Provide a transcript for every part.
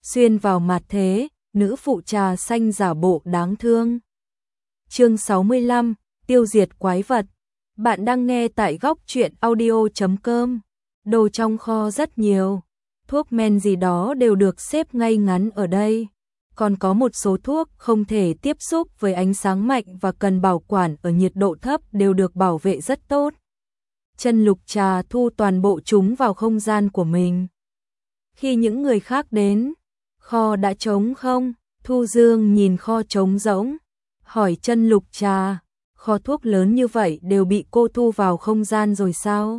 xuyên vào mặt thế, nữ phụ trà xanh giả bộ đáng thương. Chương 65, tiêu diệt quái vật. Bạn đang nghe tại góc truyện audio.com. Đồ trong kho rất nhiều, thuốc men gì đó đều được xếp ngay ngắn ở đây. Còn có một số thuốc không thể tiếp xúc với ánh sáng mạnh và cần bảo quản ở nhiệt độ thấp đều được bảo vệ rất tốt. Chân Lục Trà thu toàn bộ chúng vào không gian của mình. Khi những người khác đến, kho đã trống không? Thu Dương nhìn kho trống rỗng, hỏi Chân Lục Trà, kho thuốc lớn như vậy đều bị cô thu vào không gian rồi sao?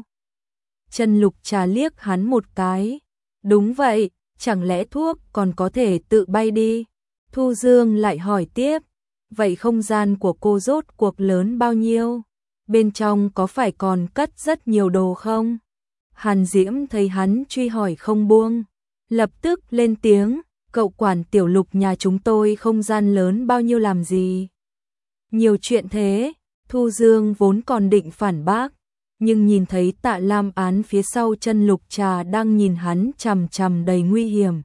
Chân Lục Trà liếc hắn một cái, đúng vậy, chẳng lẽ thuốc còn có thể tự bay đi? Thu Dương lại hỏi tiếp, vậy không gian của cô rốt cuộc lớn bao nhiêu? Bên trong có phải còn cất rất nhiều đồ không? Hàn Diễm thấy hắn truy hỏi không buông, lập tức lên tiếng, cậu quản Tiểu Lục nhà chúng tôi không gian lớn bao nhiêu làm gì? Nhiều chuyện thế. Thu Dương vốn còn định phản bác, nhưng nhìn thấy Tạ Lam Án phía sau Chân Lục Trà đang nhìn hắn chằm chằm đầy nguy hiểm.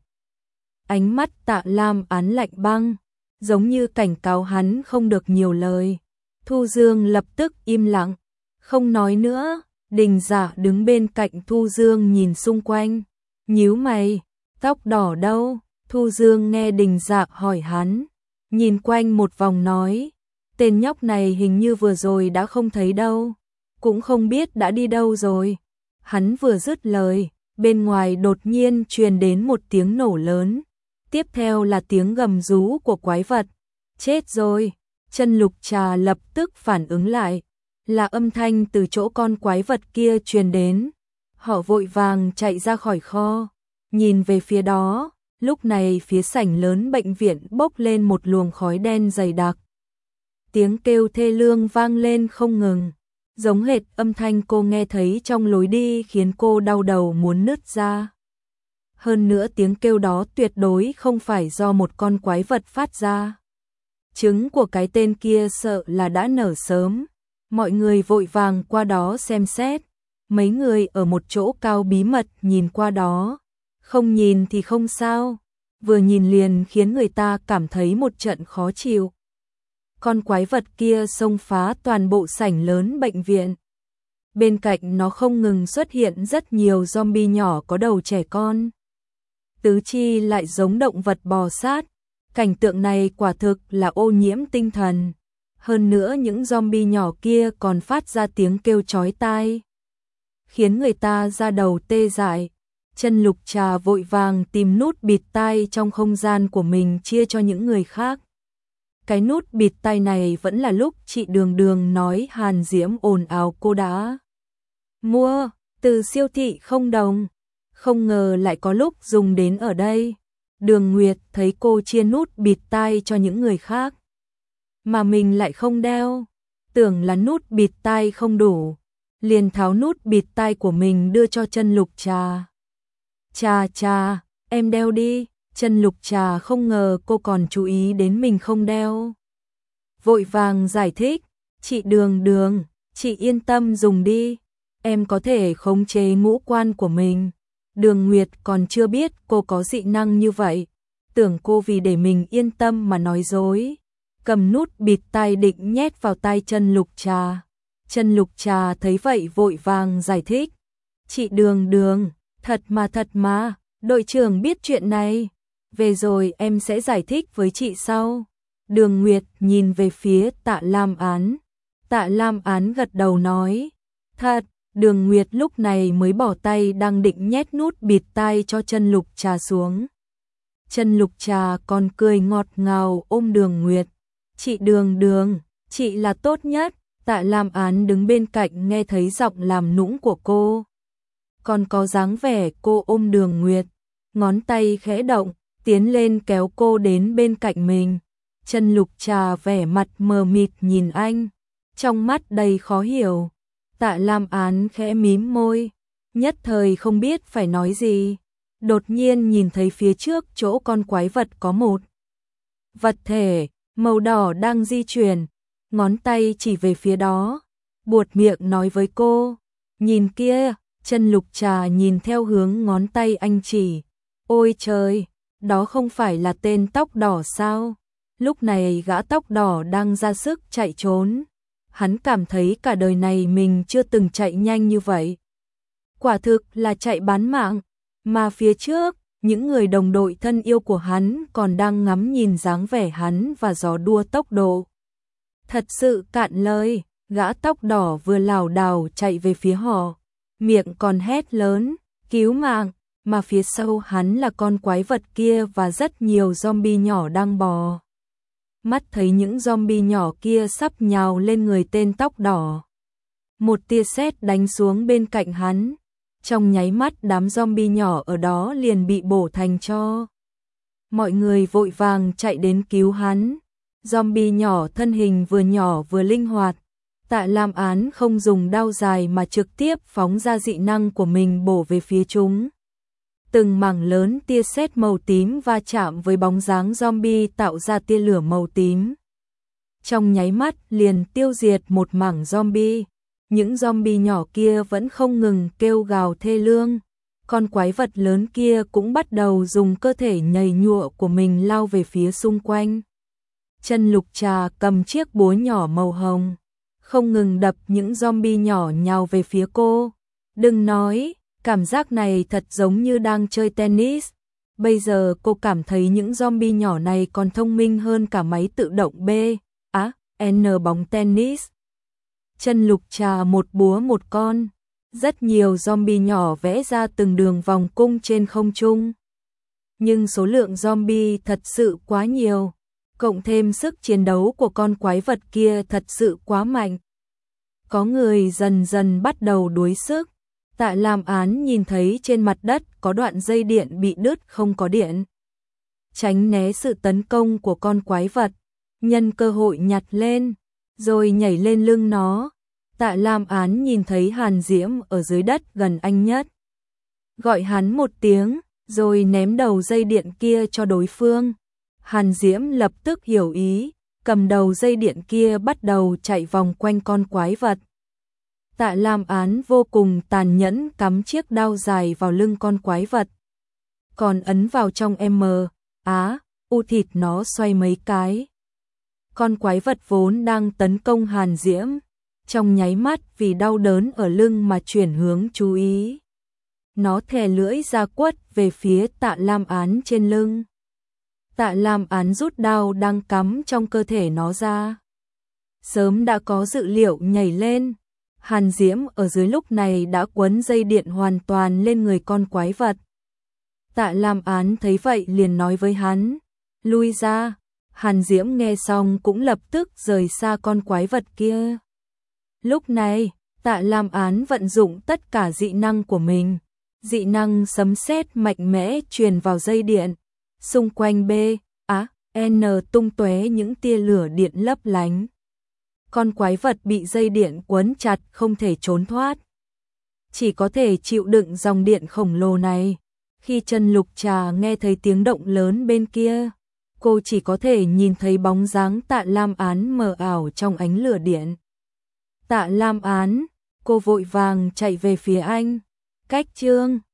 Ánh mắt Tạ Lam Án lạnh băng, giống như cảnh cáo hắn không được nhiều lời. Thu Dương lập tức im lặng, không nói nữa. Đình Dạ đứng bên cạnh Thu Dương nhìn xung quanh, nhíu mày, tóc đỏ đâu? Thu Dương nghe Đình Dạ hỏi hắn, nhìn quanh một vòng nói, tên nhóc này hình như vừa rồi đã không thấy đâu, cũng không biết đã đi đâu rồi. Hắn vừa dứt lời, bên ngoài đột nhiên truyền đến một tiếng nổ lớn, tiếp theo là tiếng gầm rú của quái vật. Chết rồi! Chân Lục Trà lập tức phản ứng lại, là âm thanh từ chỗ con quái vật kia truyền đến. Họ vội vàng chạy ra khỏi kho, nhìn về phía đó, lúc này phía sảnh lớn bệnh viện bốc lên một luồng khói đen dày đặc. Tiếng kêu thê lương vang lên không ngừng, giống hệt âm thanh cô nghe thấy trong lối đi khiến cô đau đầu muốn nứt ra. Hơn nữa tiếng kêu đó tuyệt đối không phải do một con quái vật phát ra. Trứng của cái tên kia sợ là đã nở sớm. Mọi người vội vàng qua đó xem xét. Mấy người ở một chỗ cao bí mật nhìn qua đó. Không nhìn thì không sao, vừa nhìn liền khiến người ta cảm thấy một trận khó chịu. Con quái vật kia xông phá toàn bộ sảnh lớn bệnh viện. Bên cạnh nó không ngừng xuất hiện rất nhiều zombie nhỏ có đầu trẻ con. Tứ chi lại giống động vật bò sát. Cảnh tượng này quả thực là ô nhiễm tinh thần. Hơn nữa những zombie nhỏ kia còn phát ra tiếng kêu chói tai, khiến người ta da đầu tê dại. Chân Lục Trà vội vàng tìm nút bịt tai trong không gian của mình chia cho những người khác. Cái nút bịt tai này vẫn là lúc chị Đường Đường nói Hàn Diễm ồn ào cô đã mua từ siêu thị không đồng, không ngờ lại có lúc dùng đến ở đây. Đường Nguyệt thấy cô chia nút bịt tai cho những người khác, mà mình lại không đeo, tưởng là nút bịt tai không đủ, liền tháo nút bịt tai của mình đưa cho Chân Lục Trà. Trà, em đeo đi. Chân Lục Trà không ngờ cô còn chú ý đến mình không đeo. Vội vàng giải thích, chị Đường Đường, chị yên tâm dùng đi, em có thể khống chế ngũ quan của mình. Đường Nguyệt còn chưa biết cô có dị năng như vậy, tưởng cô vì để mình yên tâm mà nói dối. Cầm nút bịt tai định nhét vào tai Chân Lục Trà. Chân Lục Trà thấy vậy vội vàng giải thích, chị Đường Đường, thật mà, đội trưởng biết chuyện này. Về rồi em sẽ giải thích với chị sau. Đường Nguyệt nhìn về phía Tạ Lam Án. Tạ Lam Án gật đầu nói, thật. Đường Nguyệt lúc này mới bỏ tay đang định nhét nút bịt tai cho Chân Lục Trà xuống. Chân Lục Trà còn cười ngọt ngào ôm Đường Nguyệt. Chị Đường Đường, chị là tốt nhất. Tạ Lam Án đứng bên cạnh nghe thấy giọng làm nũng của cô, còn có dáng vẻ cô ôm Đường Nguyệt, ngón tay khẽ động, tiến lên kéo cô đến bên cạnh mình. Chân Lục Trà vẻ mặt mờ mịt nhìn anh, trong mắt đầy khó hiểu. Tạ Lam Án khẽ mím môi, nhất thời không biết phải nói gì. Đột nhiên nhìn thấy phía trước chỗ con quái vật có một vật thể màu đỏ đang di chuyển, ngón tay chỉ về phía đó, buột miệng nói với cô, nhìn kia. Chân Lục Trà nhìn theo hướng ngón tay anh chỉ, ôi trời, đó không phải là tên tóc đỏ sao? Lúc này gã tóc đỏ đang ra sức chạy trốn. Hắn cảm thấy cả đời này mình chưa từng chạy nhanh như vậy. Quả thực là chạy bán mạng, mà phía trước, những người đồng đội thân yêu của hắn còn đang ngắm nhìn dáng vẻ hắn và gió đua tốc độ. Thật sự cạn lời, gã tóc đỏ vừa lảo đảo chạy về phía họ, miệng còn hét lớn, cứu mạng, mà phía sau hắn là con quái vật kia và rất nhiều zombie nhỏ đang bò. Mắt thấy những zombie nhỏ kia sắp nhào lên người tên tóc đỏ. Một tia sét đánh xuống bên cạnh hắn. Trong nháy mắt đám zombie nhỏ ở đó liền bị bổ thành tro. Mọi người vội vàng chạy đến cứu hắn. Zombie nhỏ thân hình vừa nhỏ vừa linh hoạt. Tạ Lam Án không dùng đao dài mà trực tiếp phóng ra dị năng của mình bổ về phía chúng. Từng mảng lớn tia sét màu tím va chạm với bóng dáng zombie tạo ra tia lửa màu tím. Trong nháy mắt liền tiêu diệt một mảng zombie. Những zombie nhỏ kia vẫn không ngừng kêu gào thê lương. Con quái vật lớn kia cũng bắt đầu dùng cơ thể nhầy nhụa của mình lao về phía xung quanh. Chân Lục Trà cầm chiếc búa nhỏ màu hồng, không ngừng đập những zombie nhỏ nhào về phía cô. Đừng nói, cảm giác này thật giống như đang chơi tennis. Bây giờ cô cảm thấy những zombie nhỏ này còn thông minh hơn cả máy tự động N bóng tennis. Chân Lục Trà một búa một con, rất nhiều zombie nhỏ vẽ ra từng đường vòng cung trên không trung. Nhưng số lượng zombie thật sự quá nhiều, cộng thêm sức chiến đấu của con quái vật kia thật sự quá mạnh. Có người dần dần bắt đầu đuối sức. Tạ Lam Án nhìn thấy trên mặt đất có đoạn dây điện bị đứt không có điện. Tránh né sự tấn công của con quái vật, nhân cơ hội nhặt lên, rồi nhảy lên lưng nó. Tạ Lam Án nhìn thấy Hàn Diễm ở dưới đất gần anh nhất. Gọi hắn một tiếng, rồi ném đầu dây điện kia cho đối phương. Hàn Diễm lập tức hiểu ý, cầm đầu dây điện kia bắt đầu chạy vòng quanh con quái vật. Tạ Lam Án vô cùng tàn nhẫn cắm chiếc đao dài vào lưng con quái vật. Còn ấn vào trong thịt nó xoay mấy cái. Con quái vật vốn đang tấn công Hàn Diễm, trong nháy mắt vì đau đớn ở lưng mà chuyển hướng chú ý. Nó thè lưỡi ra quất về phía Tạ Lam Án trên lưng. Tạ Lam Án rút đao đang cắm trong cơ thể nó ra. Sớm đã có dự liệu nhảy lên. Hàn Diễm ở dưới lúc này đã quấn dây điện hoàn toàn lên người con quái vật. Tạ Lam Án thấy vậy liền nói với hắn, lui ra. Hàn Diễm nghe xong cũng lập tức rời xa con quái vật kia. Lúc này, Tạ Lam Án vận dụng tất cả dị năng của mình. Dị năng sấm sét mạnh mẽ truyền vào dây điện. Xung quanh N tung tóe những tia lửa điện lấp lánh. Con quái vật bị dây điện quấn chặt không thể trốn thoát. Chỉ có thể chịu đựng dòng điện khổng lồ này. Khi Chân Lục Trà nghe thấy tiếng động lớn bên kia, cô chỉ có thể nhìn thấy bóng dáng Tạ Lam Án mờ ảo trong ánh lửa điện. Tạ Lam Án, cô vội vàng chạy về phía anh. Cách chương